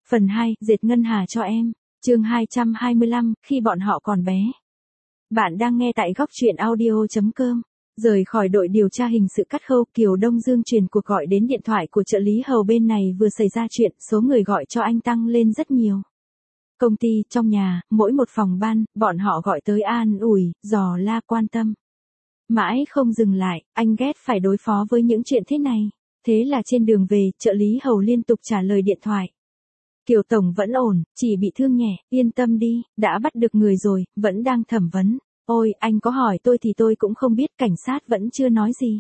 Phần 2, dệt ngân hà cho em. Chương 225, khi bọn họ còn bé. Bạn đang nghe tại góc truyện audio.com. Rời khỏi đội điều tra hình sự Cát Khâu, Kiều Đông Dương truyền cuộc gọi đến điện thoại của trợ lý hầu bên này vừa xảy ra chuyện, số người gọi cho anh tăng lên rất nhiều. Công ty, trong nhà, mỗi một phòng ban, bọn họ gọi tới an ủi, dò la quan tâm. Mãi không dừng lại, anh ghét phải đối phó với những chuyện thế này. Thế là trên đường về, trợ lý hầu liên tục trả lời điện thoại. Kiều Tổng vẫn ổn, chỉ bị thương nhẹ, yên tâm đi, đã bắt được người rồi, vẫn đang thẩm vấn. Ôi, anh có hỏi tôi thì tôi cũng không biết, cảnh sát vẫn chưa nói gì.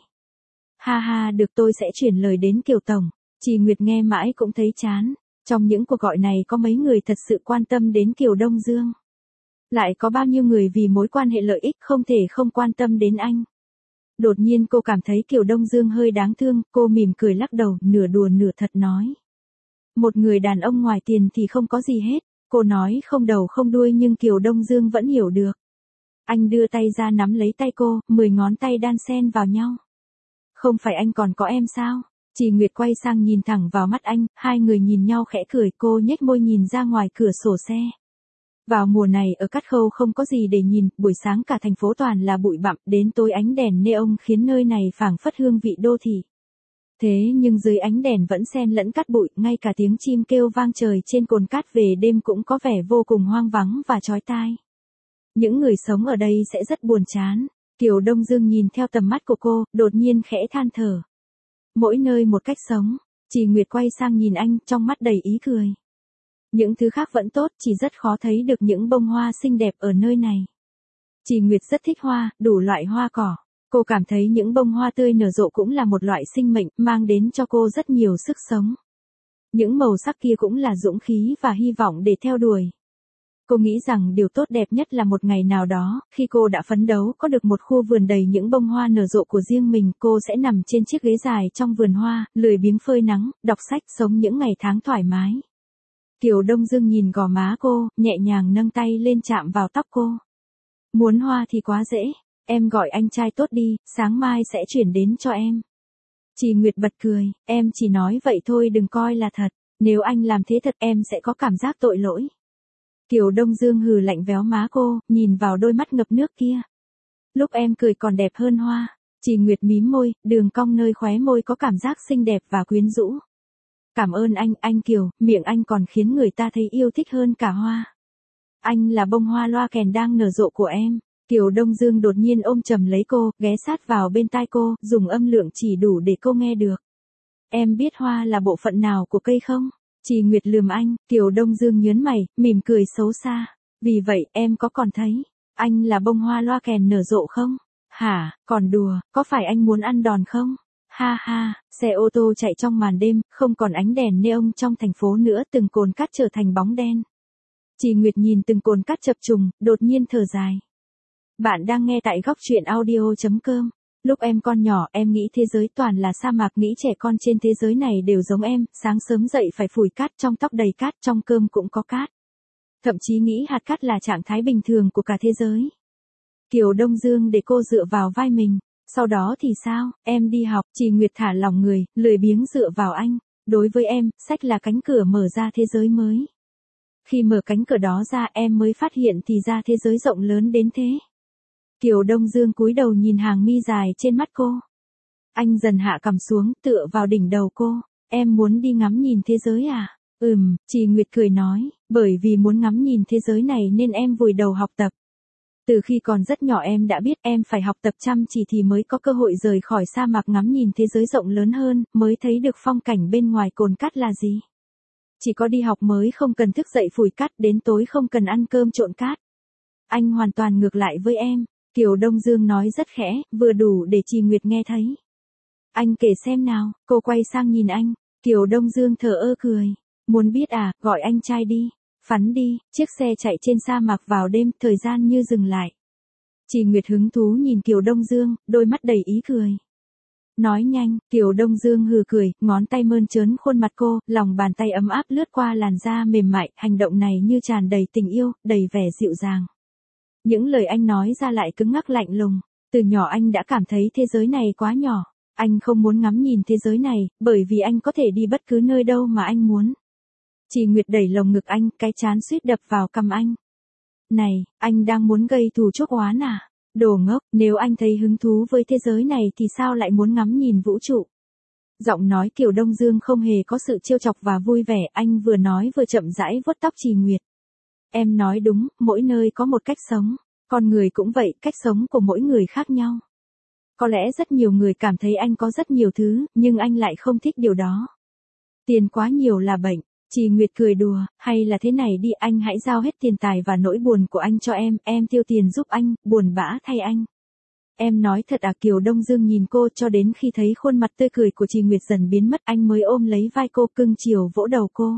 Ha ha, được, tôi sẽ chuyển lời đến Kiều Tổng. Chị Nguyệt nghe mãi cũng thấy chán. Trong những cuộc gọi này có mấy người thật sự quan tâm đến Kiều Đông Dương. Lại có bao nhiêu người vì mối quan hệ lợi ích không thể không quan tâm đến anh. Đột nhiên cô cảm thấy Kiều Đông Dương hơi đáng thương, cô mỉm cười lắc đầu, nửa đùa nửa thật nói. Một người đàn ông ngoài tiền thì không có gì hết, cô nói không đầu không đuôi nhưng Kiều Đông Dương vẫn hiểu được. Anh đưa tay ra nắm lấy tay cô, 10 ngón tay đan xen vào nhau. Không phải anh còn có em sao? Chị Nguyệt quay sang nhìn thẳng vào mắt anh, hai người nhìn nhau khẽ cười, cô nhếch môi nhìn ra ngoài cửa sổ xe. Vào mùa này ở Cát Khâu không có gì để nhìn, buổi sáng cả thành phố toàn là bụi bặm, đến tối ánh đèn neon khiến nơi này phảng phất hương vị đô thị. Thế nhưng dưới ánh đèn vẫn xen lẫn cát bụi, ngay cả tiếng chim kêu vang trời trên cồn cát về đêm cũng có vẻ vô cùng hoang vắng và chói tai. Những người sống ở đây sẽ rất buồn chán. Kiều Đông Dương nhìn theo tầm mắt của cô, đột nhiên khẽ than thở. Mỗi nơi một cách sống. Chị Nguyệt quay sang nhìn anh, trong mắt đầy ý cười. Những thứ khác vẫn tốt, chỉ rất khó thấy được những bông hoa xinh đẹp ở nơi này. Chị Nguyệt rất thích hoa, đủ loại hoa cỏ. Cô cảm thấy những bông hoa tươi nở rộ cũng là một loại sinh mệnh, mang đến cho cô rất nhiều sức sống. Những màu sắc kia cũng là dũng khí và hy vọng để theo đuổi. Cô nghĩ rằng điều tốt đẹp nhất là một ngày nào đó, khi cô đã phấn đấu có được một khu vườn đầy những bông hoa nở rộ của riêng mình, cô sẽ nằm trên chiếc ghế dài trong vườn hoa, lười biếng phơi nắng, đọc sách, sống những ngày tháng thoải mái. Kiều Đông Dương nhìn gò má cô, nhẹ nhàng nâng tay lên chạm vào tóc cô. Muốn hoa thì quá dễ, em gọi anh trai tốt đi, sáng mai sẽ chuyển đến cho em. Chị Nguyệt bật cười, em chỉ nói vậy thôi đừng coi là thật, nếu anh làm thế thật em sẽ có cảm giác tội lỗi. Kiều Đông Dương hừ lạnh véo má cô, nhìn vào đôi mắt ngập nước kia. Lúc em cười còn đẹp hơn hoa. Chị Nguyệt mím môi, đường cong nơi khóe môi có cảm giác xinh đẹp và quyến rũ. Cảm ơn anh Kiều, miệng anh còn khiến người ta thấy yêu thích hơn cả hoa. Anh là bông hoa loa kèn đang nở rộ của em. Kiều Đông Dương đột nhiên ôm chầm lấy cô, ghé sát vào bên tai cô, dùng âm lượng chỉ đủ để cô nghe được. Em biết hoa là bộ phận nào của cây không? Chị Nguyệt lườm anh, Kiều Đông Dương nhớn mày, mỉm cười xấu xa. Vì vậy, em có còn thấy, anh là bông hoa loa kèn nở rộ không? Hả, còn đùa, có phải anh muốn ăn đòn không? Ha ha, xe ô tô chạy trong màn đêm, không còn ánh đèn neon trong thành phố nữa, từng cồn cát trở thành bóng đen. Chị Nguyệt nhìn từng cồn cát chập trùng, đột nhiên thở dài. Bạn đang nghe tại góc truyện audio.com. Lúc em con nhỏ, em nghĩ thế giới toàn là sa mạc, nghĩ trẻ con trên thế giới này đều giống em, sáng sớm dậy phải phủi cát, trong tóc đầy cát, trong cơm cũng có cát. Thậm chí nghĩ hạt cát là trạng thái bình thường của cả thế giới. Kiều Đông Dương để cô dựa vào vai mình. Sau đó thì sao, em đi học, chị Nguyệt thả lỏng người, lười biếng dựa vào anh. Đối với em, sách là cánh cửa mở ra thế giới mới. Khi mở cánh cửa đó ra em mới phát hiện thì ra thế giới rộng lớn đến thế. Kiều Đông Dương cúi đầu nhìn hàng mi dài trên mắt cô. Anh dần hạ cằm xuống, tựa vào đỉnh đầu cô. Em muốn đi ngắm nhìn thế giới à? Chị Nguyệt cười nói, bởi vì muốn ngắm nhìn thế giới này nên em vùi đầu học tập. Từ khi còn rất nhỏ em đã biết em phải học tập chăm chỉ thì mới có cơ hội rời khỏi sa mạc ngắm nhìn thế giới rộng lớn hơn, mới thấy được phong cảnh bên ngoài cồn cát là gì. Chỉ có đi học mới không cần thức dậy phủi cát, đến tối không cần ăn cơm trộn cát. Anh hoàn toàn ngược lại với em. Kiều Đông Dương nói rất khẽ, vừa đủ để chị Nguyệt nghe thấy. Anh kể xem nào, cô quay sang nhìn anh. Kiều Đông Dương thờ ơ cười. Muốn biết à, gọi anh trai đi. Phắn đi, chiếc xe chạy trên sa mạc vào đêm, thời gian như dừng lại. Chị Nguyệt hứng thú nhìn Kiều Đông Dương, đôi mắt đầy ý cười. Nói nhanh, Kiều Đông Dương hừ cười, ngón tay mơn trớn khuôn mặt cô, lòng bàn tay ấm áp lướt qua làn da mềm mại, hành động này như tràn đầy tình yêu, đầy vẻ dịu dàng. Những lời anh nói ra lại cứng ngắc lạnh lùng. Từ nhỏ anh đã cảm thấy thế giới này quá nhỏ. Anh không muốn ngắm nhìn thế giới này, bởi vì anh có thể đi bất cứ nơi đâu mà anh muốn. Chị Nguyệt đẩy lồng ngực anh, cái trán suýt đập vào cằm anh. Này, anh đang muốn gây thù chuốc oán à? Đồ ngốc, nếu anh thấy hứng thú với thế giới này thì sao lại muốn ngắm nhìn vũ trụ? Giọng nói Kiều Đông Dương không hề có sự trêu chọc và vui vẻ, anh vừa nói vừa chậm rãi vuốt tóc Trì Nguyệt. Em nói đúng, mỗi nơi có một cách sống, con người cũng vậy, cách sống của mỗi người khác nhau. Có lẽ rất nhiều người cảm thấy anh có rất nhiều thứ, nhưng anh lại không thích điều đó. Tiền quá nhiều là bệnh. Trì Nguyệt cười đùa, hay là thế này đi, anh hãy giao hết tiền tài và nỗi buồn của anh cho em tiêu tiền giúp anh, buồn bã thay anh. Em nói thật à? Kiều Đông Dương nhìn cô cho đến khi thấy khuôn mặt tươi cười của Trì Nguyệt dần biến mất, anh mới ôm lấy vai cô cưng chiều vỗ đầu cô.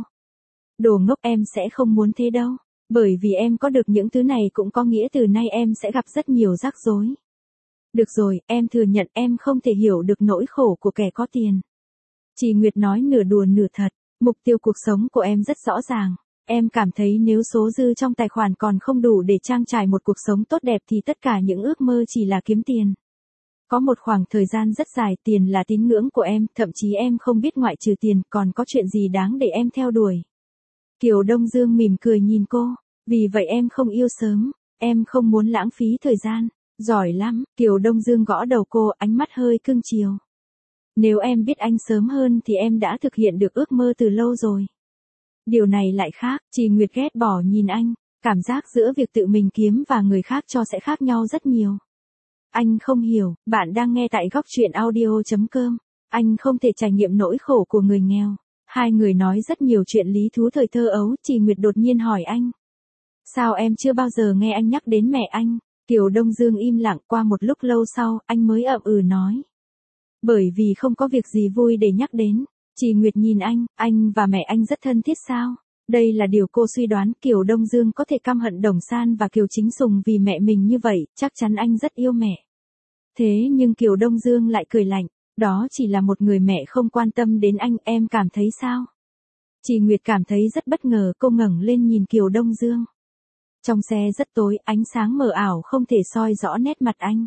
Đồ ngốc, em sẽ không muốn thế đâu, bởi vì em có được những thứ này cũng có nghĩa từ nay em sẽ gặp rất nhiều rắc rối. Được rồi, em thừa nhận em không thể hiểu được nỗi khổ của kẻ có tiền. Trì Nguyệt nói nửa đùa nửa thật. Mục tiêu cuộc sống của em rất rõ ràng. Em cảm thấy nếu số dư trong tài khoản còn không đủ để trang trải một cuộc sống tốt đẹp thì tất cả những ước mơ chỉ là kiếm tiền. Có một khoảng thời gian rất dài tiền là tín ngưỡng của em, thậm chí em không biết ngoại trừ tiền còn có chuyện gì đáng để em theo đuổi. Kiều Đông Dương mỉm cười nhìn cô. Vì vậy em không yêu sớm, em không muốn lãng phí thời gian. Giỏi lắm, Kiều Đông Dương gõ đầu cô, ánh mắt hơi cưng chiều. Nếu em biết anh sớm hơn thì em đã thực hiện được ước mơ từ lâu rồi. Điều này lại khác, Trì Nguyệt ghét bỏ nhìn anh, cảm giác giữa việc tự mình kiếm và người khác cho sẽ khác nhau rất nhiều. Anh không hiểu, bạn đang nghe tại góc truyện audio.com. Anh không thể trải nghiệm nỗi khổ của người nghèo. Hai người nói rất nhiều chuyện lý thú thời thơ ấu, Trì Nguyệt đột nhiên hỏi anh. Sao em chưa bao giờ nghe anh nhắc đến mẹ anh? Kiều Đông Dương im lặng, qua một lúc lâu sau, anh mới ậm ừ nói. Bởi vì không có việc gì vui để nhắc đến. Trì Nguyệt nhìn anh và mẹ anh rất thân thiết sao? Đây là điều cô suy đoán. Kiều Đông Dương có thể căm hận Đồng San và Kiều Chính Sùng vì mẹ mình như vậy, chắc chắn anh rất yêu mẹ. Thế nhưng Kiều Đông Dương lại cười lạnh, đó chỉ là một người mẹ không quan tâm đến anh, em cảm thấy sao? Trì Nguyệt cảm thấy rất bất ngờ, cô ngẩng lên nhìn Kiều Đông Dương. Trong xe rất tối, ánh sáng mờ ảo không thể soi rõ nét mặt anh.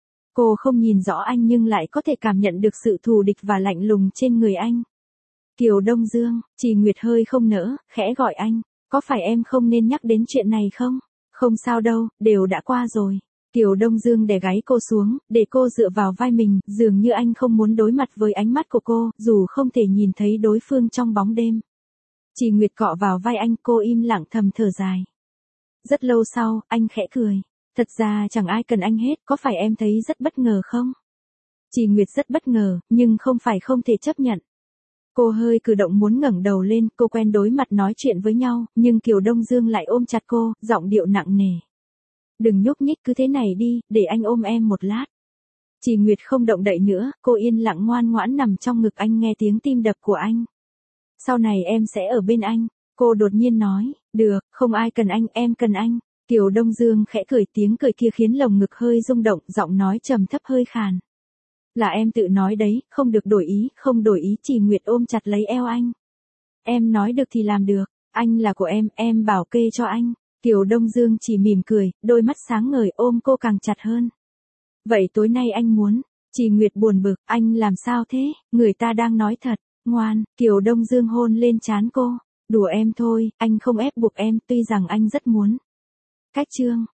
Cô không nhìn rõ anh nhưng lại có thể cảm nhận được sự thù địch và lạnh lùng trên người anh. Kiều Đông Dương, Trì Nguyệt hơi không nỡ, khẽ gọi anh, có phải em không nên nhắc đến chuyện này không? Không sao đâu, đều đã qua rồi. Kiều Đông Dương đè gáy cô xuống, để cô dựa vào vai mình, dường như anh không muốn đối mặt với ánh mắt của cô, dù không thể nhìn thấy đối phương trong bóng đêm. Trì Nguyệt cọ vào vai anh, cô im lặng thầm thở dài. Rất lâu sau, anh khẽ cười. Thật ra chẳng ai cần anh hết, có phải em thấy rất bất ngờ không? Trì Nguyệt rất bất ngờ, nhưng không phải không thể chấp nhận. Cô hơi cử động muốn ngẩng đầu lên, cô quen đối mặt nói chuyện với nhau, nhưng Kiều Đông Dương lại ôm chặt cô, giọng điệu nặng nề. Đừng nhúc nhích, cứ thế này đi, để anh ôm em một lát. Trì Nguyệt không động đậy nữa, cô yên lặng ngoan ngoãn nằm trong ngực anh, nghe tiếng tim đập của anh. Sau này em sẽ ở bên anh, cô đột nhiên nói. Được, không ai cần anh, em cần anh. Kiều Đông Dương khẽ cười, tiếng cười kia khiến lồng ngực hơi rung động, giọng nói trầm thấp hơi khàn. Là em tự nói đấy, không được đổi ý, không đổi ý. Trì Nguyệt ôm chặt lấy eo anh. Em nói được thì làm được, anh là của em bảo kê cho anh. Kiều Đông Dương chỉ mỉm cười, đôi mắt sáng ngời, ôm cô càng chặt hơn. Vậy tối nay anh muốn? Trì Nguyệt buồn bực, anh làm sao thế, người ta đang nói thật, ngoan. Kiều Đông Dương hôn lên trán cô. Đùa em thôi, anh không ép buộc em, tuy rằng anh rất muốn. Cách chương